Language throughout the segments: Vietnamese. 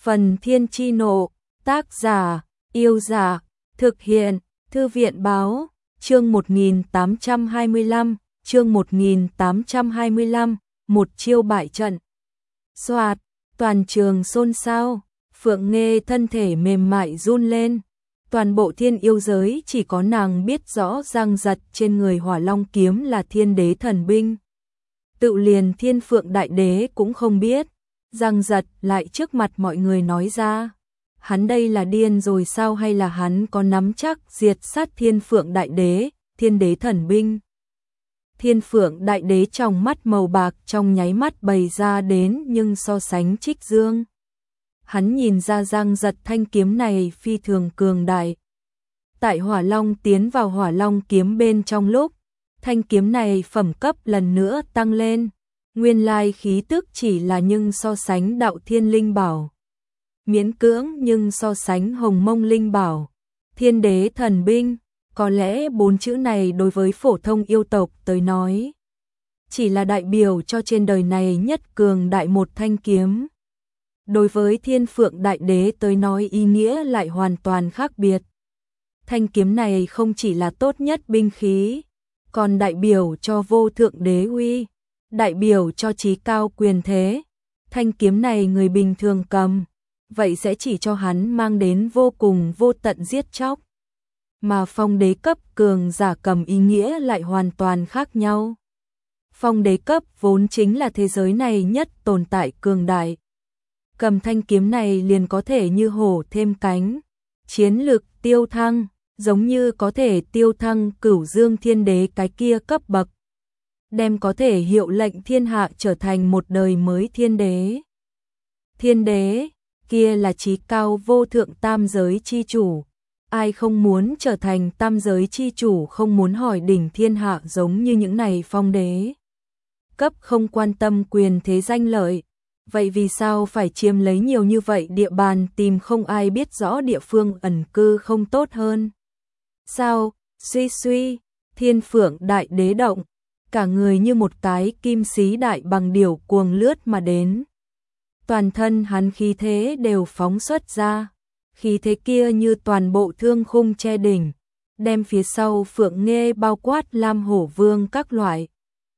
Phần Thiên Chi Nộ, tác giả, Yêu Giả, thực hiện, Thư viện Báo, chương 1825, một chiêu bại trận. Soạt, toàn trường xôn xao, Phượng Nghê thân thể mềm mại run lên. Toàn bộ thiên yêu giới chỉ có nàng biết rõ Giang Giật trên người Hỏa Long kiếm là Thiên Đế thần binh. Tự liền Thiên Phượng Đại Đế cũng không biết. Giang Giật lại trước mặt mọi người nói ra. Hắn đây là điên rồi sao, hay là hắn có nắm chắc diệt sát Thiên Phượng Đại Đế, Thiên Đế thần binh? Thiên Phượng Đại Đế trong mắt màu bạc trong nháy mắt bày ra đến, nhưng so sánh Trích Dương, hắn nhìn ra Giang Giật thanh kiếm này phi thường cường đại. Tại Hỏa Long tiến vào Hỏa Long kiếm bên trong lúc, thanh kiếm này phẩm cấp lần nữa tăng lên. Nguyên lai khí tức chỉ là nhưng so sánh Đạo Thiên Linh Bảo miễn cưỡng, nhưng so sánh Hồng Mông Linh Bảo, Thiên Đế thần binh, có lẽ 4 chữ này đối với phổ thông yêu tộc tới nói chỉ là đại biểu cho trên đời này nhất cường đại một thanh kiếm. Đối với Thiên Phượng Đại Đế tới nói ý nghĩa lại hoàn toàn khác biệt. Thanh kiếm này không chỉ là tốt nhất binh khí, còn đại biểu cho vô thượng đế uy, đại biểu cho chí cao quyền thế. Thanh kiếm này người bình thường cầm, vậy sẽ chỉ cho hắn mang đến vô cùng vô tận giết chóc. Mà phong đế cấp cường giả cầm ý nghĩa lại hoàn toàn khác nhau. Phong đế cấp vốn chính là thế giới này nhất tồn tại cường đại. Cầm thanh kiếm này liền có thể như hổ thêm cánh, chiến lực tiêu thăng, giống như có thể tiêu thăng Cửu Dương Thiên Đế cái kia cấp bậc, đem có thể hiệu lệnh thiên hạ trở thành một đời mới thiên đế. Thiên đế, kia là chí cao vô thượng tam giới chi chủ. Ai không muốn trở thành tam giới chi chủ, không muốn hỏi đỉnh thiên hạ giống như những này phong đế cấp không quan tâm quyền thế danh lợi. Vậy vì sao phải chiếm lấy nhiều như vậy địa bàn, tìm không ai biết rõ địa phương ẩn cư không tốt hơn? Sao? Suy, Thiên Phượng Đại Đế động, cả người như một cái kim xí đại bằng điểu cuồng lướt mà đến. Toàn thân hắn khí thế đều phóng xuất ra, khí thế kia như toàn bộ thương khung che đỉnh, đem phía sau Phượng Nghê bao quát Lam Hổ Vương các loại.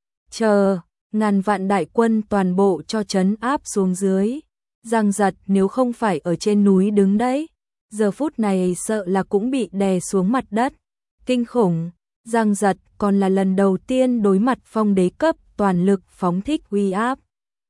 Ngàn vạn đại quân toàn bộ cho trấn áp xuống dưới. Giang Giật nếu không phải ở trên núi đứng đấy, giờ phút này sợ là cũng bị đè xuống mặt đất. Kinh khủng, Giang Giật còn là lần đầu tiên đối mặt phong đế cấp toàn lực phóng thích uy áp.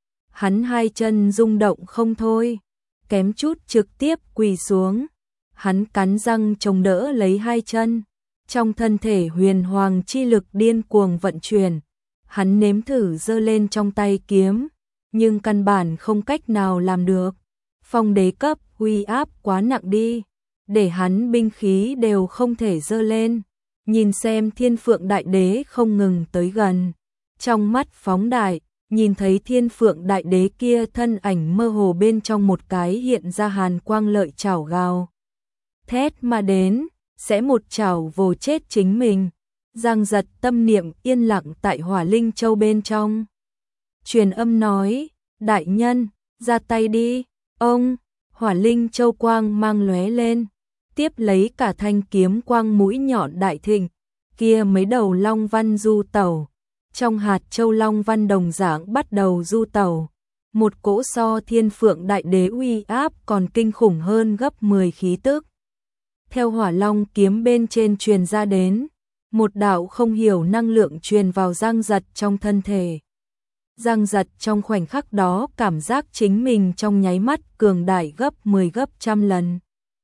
Hắn hai chân rung động không thôi, kém chút trực tiếp quỳ xuống. Hắn cắn răng chống đỡ lấy hai chân, trong thân thể huyền hoàng chi lực điên cuồng vận chuyển. Hắn nếm thử giơ lên trong tay kiếm, nhưng căn bản không cách nào làm được. Phong đế cấp uy áp quá nặng đi, để hắn binh khí đều không thể giơ lên. Nhìn xem Thiên Phượng Đại Đế không ngừng tới gần, trong mắt phóng đại, nhìn thấy Thiên Phượng Đại Đế kia thân ảnh mơ hồ bên trong một cái hiện ra hàn quang lợi chảo gào thét mà đến, sẽ một chảo vồ chết chính mình. Giang Giật tâm niệm yên lặng tại Hỏa Linh Châu bên trong, truyền âm nói: đại nhân, ra tay đi. Ông, Hỏa Linh Châu quang mang lóe lên, tiếp lấy cả thanh kiếm quang mũi nhọn đại thịnh, kia mấy đầu long văn du tẩu, trong hạt châu long văn đồng dạng bắt đầu du tẩu. Một cỗ so Thiên Phượng Đại Đế uy áp còn kinh khủng hơn gấp 10 khí tức theo Hỏa Long kiếm bên trên truyền ra đến. Một đạo không hiểu năng lượng truyền vào Giang Giật trong thân thể. Giang Giật trong khoảnh khắc đó cảm giác chính mình trong nháy mắt cường đại gấp 10 gấp trăm lần.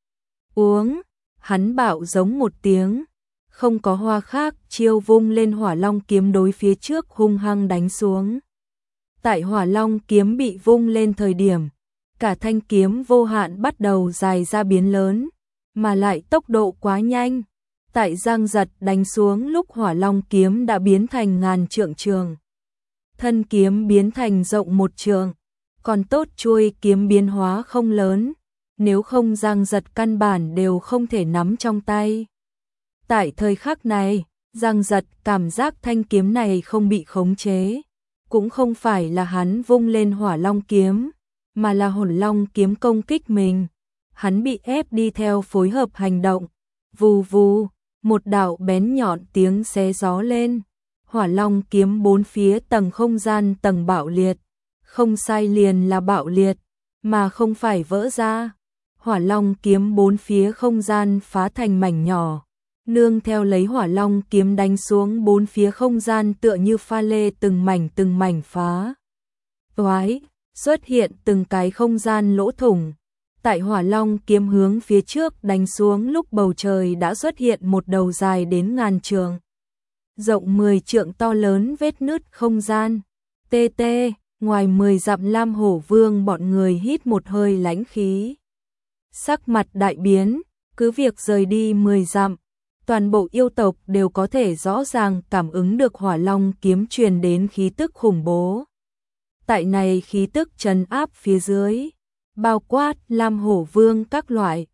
Uống, hắn bạo giống một tiếng, không có hoa khác, chiêu vung lên Hỏa Long kiếm đối phía trước hung hăng đánh xuống. Tại Hỏa Long kiếm bị vung lên thời điểm, cả thanh kiếm vô hạn bắt đầu dài ra biến lớn, mà lại tốc độ quá nhanh. Tại Giang Giật đánh xuống lúc Hỏa Long kiếm đã biến thành ngàn trượng trường. Thân kiếm biến thành rộng một trường, còn tốt chuôi kiếm biến hóa không lớn, nếu không Giang Giật căn bản đều không thể nắm trong tay. Tại thời khắc này, Giang Giật cảm giác thanh kiếm này không bị khống chế, cũng không phải là hắn vung lên Hỏa Long kiếm, mà là Hồn Long kiếm công kích mình. Hắn bị ép đi theo phối hợp hành động. Vù vù, một đạo bén nhọn tiếng xé gió lên. Hỏa Long kiếm bốn phía tầng không gian tầng bạo liệt. Không sai, liền là bạo liệt, mà không phải vỡ ra. Hỏa Long kiếm bốn phía không gian phá thành mảnh nhỏ. Nương theo lấy Hỏa Long kiếm đánh xuống, bốn phía không gian tựa như pha lê từng mảnh phá toái, xuất hiện từng cái không gian lỗ thủng. Tại Hỏa Long kiếm hướng phía trước đánh xuống lúc, bầu trời đã xuất hiện một đầu dài đến ngàn trượng, rộng 10 trượng to lớn vết nứt không gian. TT, ngoài 10 dặm Lam Hổ Vương bọn người hít một hơi lãnh khí. Sắc mặt đại biến, cứ việc rời đi 10 dặm, toàn bộ yêu tộc đều có thể rõ ràng cảm ứng được Hỏa Long kiếm truyền đến khí tức khủng bố. Tại này khí tức trấn áp phía dưới, bao quát Lam Hổ Vương các loại,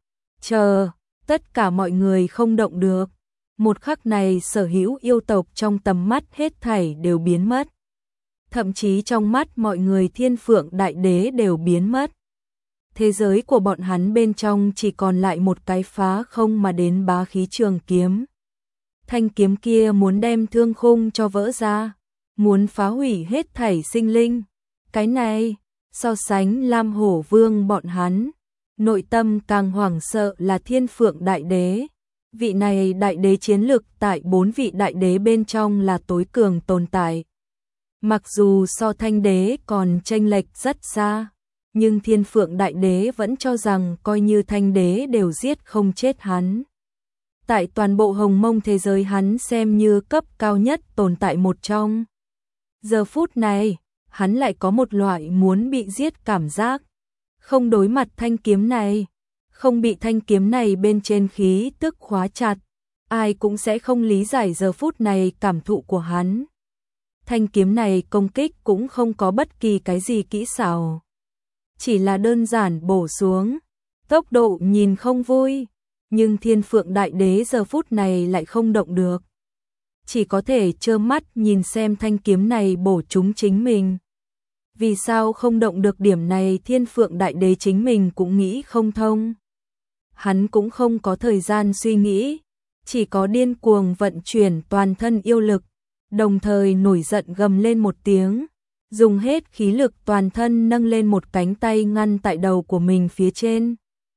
tất cả mọi người không động được. Một khắc này sở hữu yêu tộc trong tầm mắt hết thảy đều biến mất. Thậm chí trong mắt mọi người Thiên Phượng Đại Đế đều biến mất. Thế giới của bọn hắn bên trong chỉ còn lại một cái phá không mà đến bá khí trường kiếm. Thanh kiếm kia muốn đem thương khung cho vỡ ra, muốn phá hủy hết thảy sinh linh. Cái này, so sánh Lam Hổ Vương bọn hắn, nội tâm càng hoảng sợ là Thiên Phượng Đại Đế. Vị này đại đế chiến lực tại 4 vị đại đế bên trong là tối cường tồn tại. Mặc dù so Thanh Đế còn chênh lệch rất xa, nhưng Thiên Phượng Đại Đế vẫn cho rằng coi như Thanh Đế đều giết không chết hắn. Tại toàn bộ Hồng Mông thế giới hắn xem như cấp cao nhất tồn tại một trong. Giờ phút này, hắn lại có một loại muốn bị giết cảm giác. Không đối mặt thanh kiếm này, không bị thanh kiếm này bên trên khí tức khóa chặt, ai cũng sẽ không lý giải giờ phút này cảm thụ của hắn. Thanh kiếm này công kích cũng không có bất kỳ cái gì kỹ xảo, chỉ là đơn giản bổ xuống, tốc độ nhìn không vui, nhưng Thiên Phượng Đại Đế giờ phút này lại không động được. Chỉ có thể trơ mắt nhìn xem thanh kiếm này bổ trúng chính mình. Vì sao không động được, điểm này Thiên Phượng Đại Đế chính mình cũng nghĩ không thông. Hắn cũng không có thời gian suy nghĩ, chỉ có điên cuồng vận chuyển toàn thân yêu lực, đồng thời nổi giận gầm lên một tiếng, dùng hết khí lực toàn thân nâng lên một cánh tay ngăn tại đầu của mình phía trên.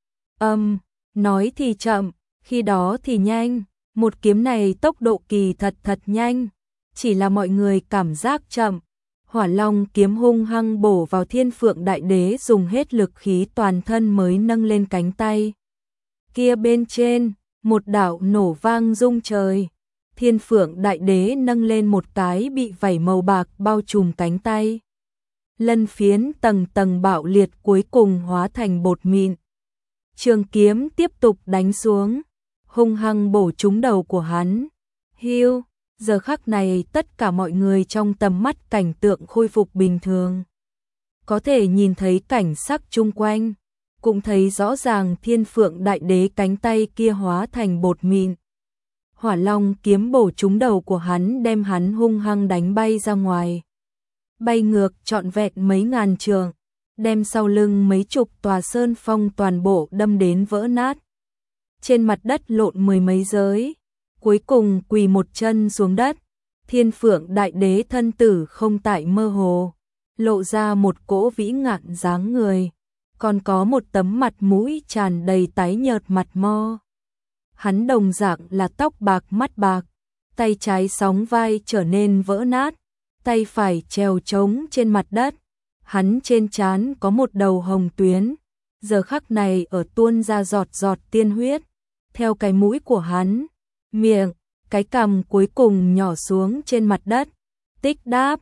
Nói thì chậm, khi đó thì nhanh, một kiếm này tốc độ kỳ thật nhanh, chỉ là mọi người cảm giác chậm. Hỏa Long kiếm hung hăng bổ vào Thiên Phượng Đại Đế, dùng hết lực khí toàn thân mới nâng lên cánh tay. Kia bên trên, một đạo nổ vang rung trời. Thiên Phượng Đại Đế nâng lên một cái bị vảy màu bạc bao trùm cánh tay. Lân phiến tầng tầng bạo liệt, cuối cùng hóa thành bột mịn. Trường kiếm tiếp tục đánh xuống, hung hăng bổ trúng đầu của hắn. Hiu, giờ khắc này tất cả mọi người trong tầm mắt cảnh tượng khôi phục bình thường. Có thể nhìn thấy cảnh sắc chung quanh, cũng thấy rõ ràng Thiên Phượng Đại Đế cánh tay kia hóa thành bột mịn. Hỏa Long kiếm bổ trúng đầu của hắn, đem hắn hung hăng đánh bay ra ngoài. Bay ngược trọn vẹn mấy ngàn trượng, đem sau lưng mấy chục tòa sơn phong toàn bộ đâm đến vỡ nát. Trên mặt đất lộn mười mấy giới, cuối cùng quỳ một chân xuống đất. Thiên Phượng Đại Đế thân tử không tại mơ hồ, lộ ra một cỗ vĩ ngạn dáng người, còn có một tấm mặt mũi tràn đầy tái nhợt mặt mo. Hắn đồng dạng là tóc bạc mắt bạc, tay trái sóng vai trở nên vỡ nát, tay phải trèo trống trên mặt đất. Hắn trên trán có một đầu hồng tuyến, giờ khắc này ở tuôn ra giọt giọt tiên huyết, theo cái mũi của hắn, miệng, cái cằm cuối cùng nhỏ xuống trên mặt đất. Tích đáp,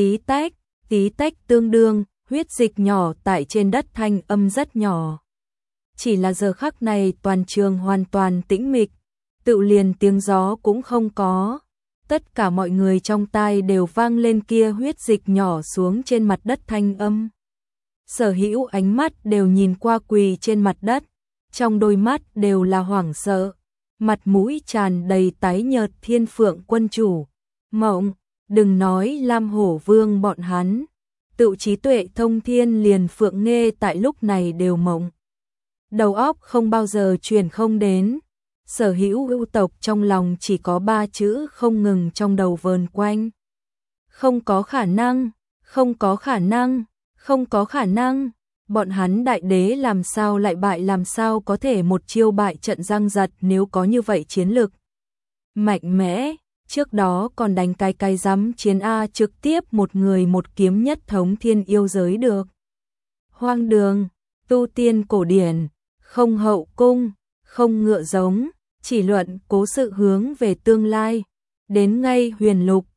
tí tách tương đương, huyết dịch nhỏ tại trên đất, thanh âm rất nhỏ. Chỉ là giờ khắc này toàn trường hoàn toàn tĩnh mịch, tự liền tiếng gió cũng không có. Tất cả mọi người trong tai đều vang lên kia huyết dịch nhỏ xuống trên mặt đất thanh âm. Sở hữu ánh mắt đều nhìn qua quỳ trên mặt đất, trong đôi mắt đều là hoảng sợ, mặt mũi tràn đầy tái nhợt Thiên Phượng quân chủ. Mộng, đừng nói Lam Hổ Vương bọn hắn, tự trí tuệ thông thiên liền Phượng Nghê tại lúc này đều mộng. Đầu óc không bao giờ chuyển không đến. Sở Hữu ưu tộc trong lòng chỉ có 3 chữ không ngừng trong đầu vờn quanh. Không có khả năng, không có khả năng, không có khả năng. Bọn hắn đại đế làm sao lại bại, làm sao có thể một chiêu bại trận giang giật, nếu có như vậy chiến lực mạnh mẽ, trước đó còn đánh cái dám chiến A, trực tiếp một người một kiếm nhất thống thiên yêu giới được. Hoang đường, tu tiên cổ điển, không hậu cung, không ngựa giống, chỉ luận cố sự hướng về tương lai. Đến ngay huyền lục,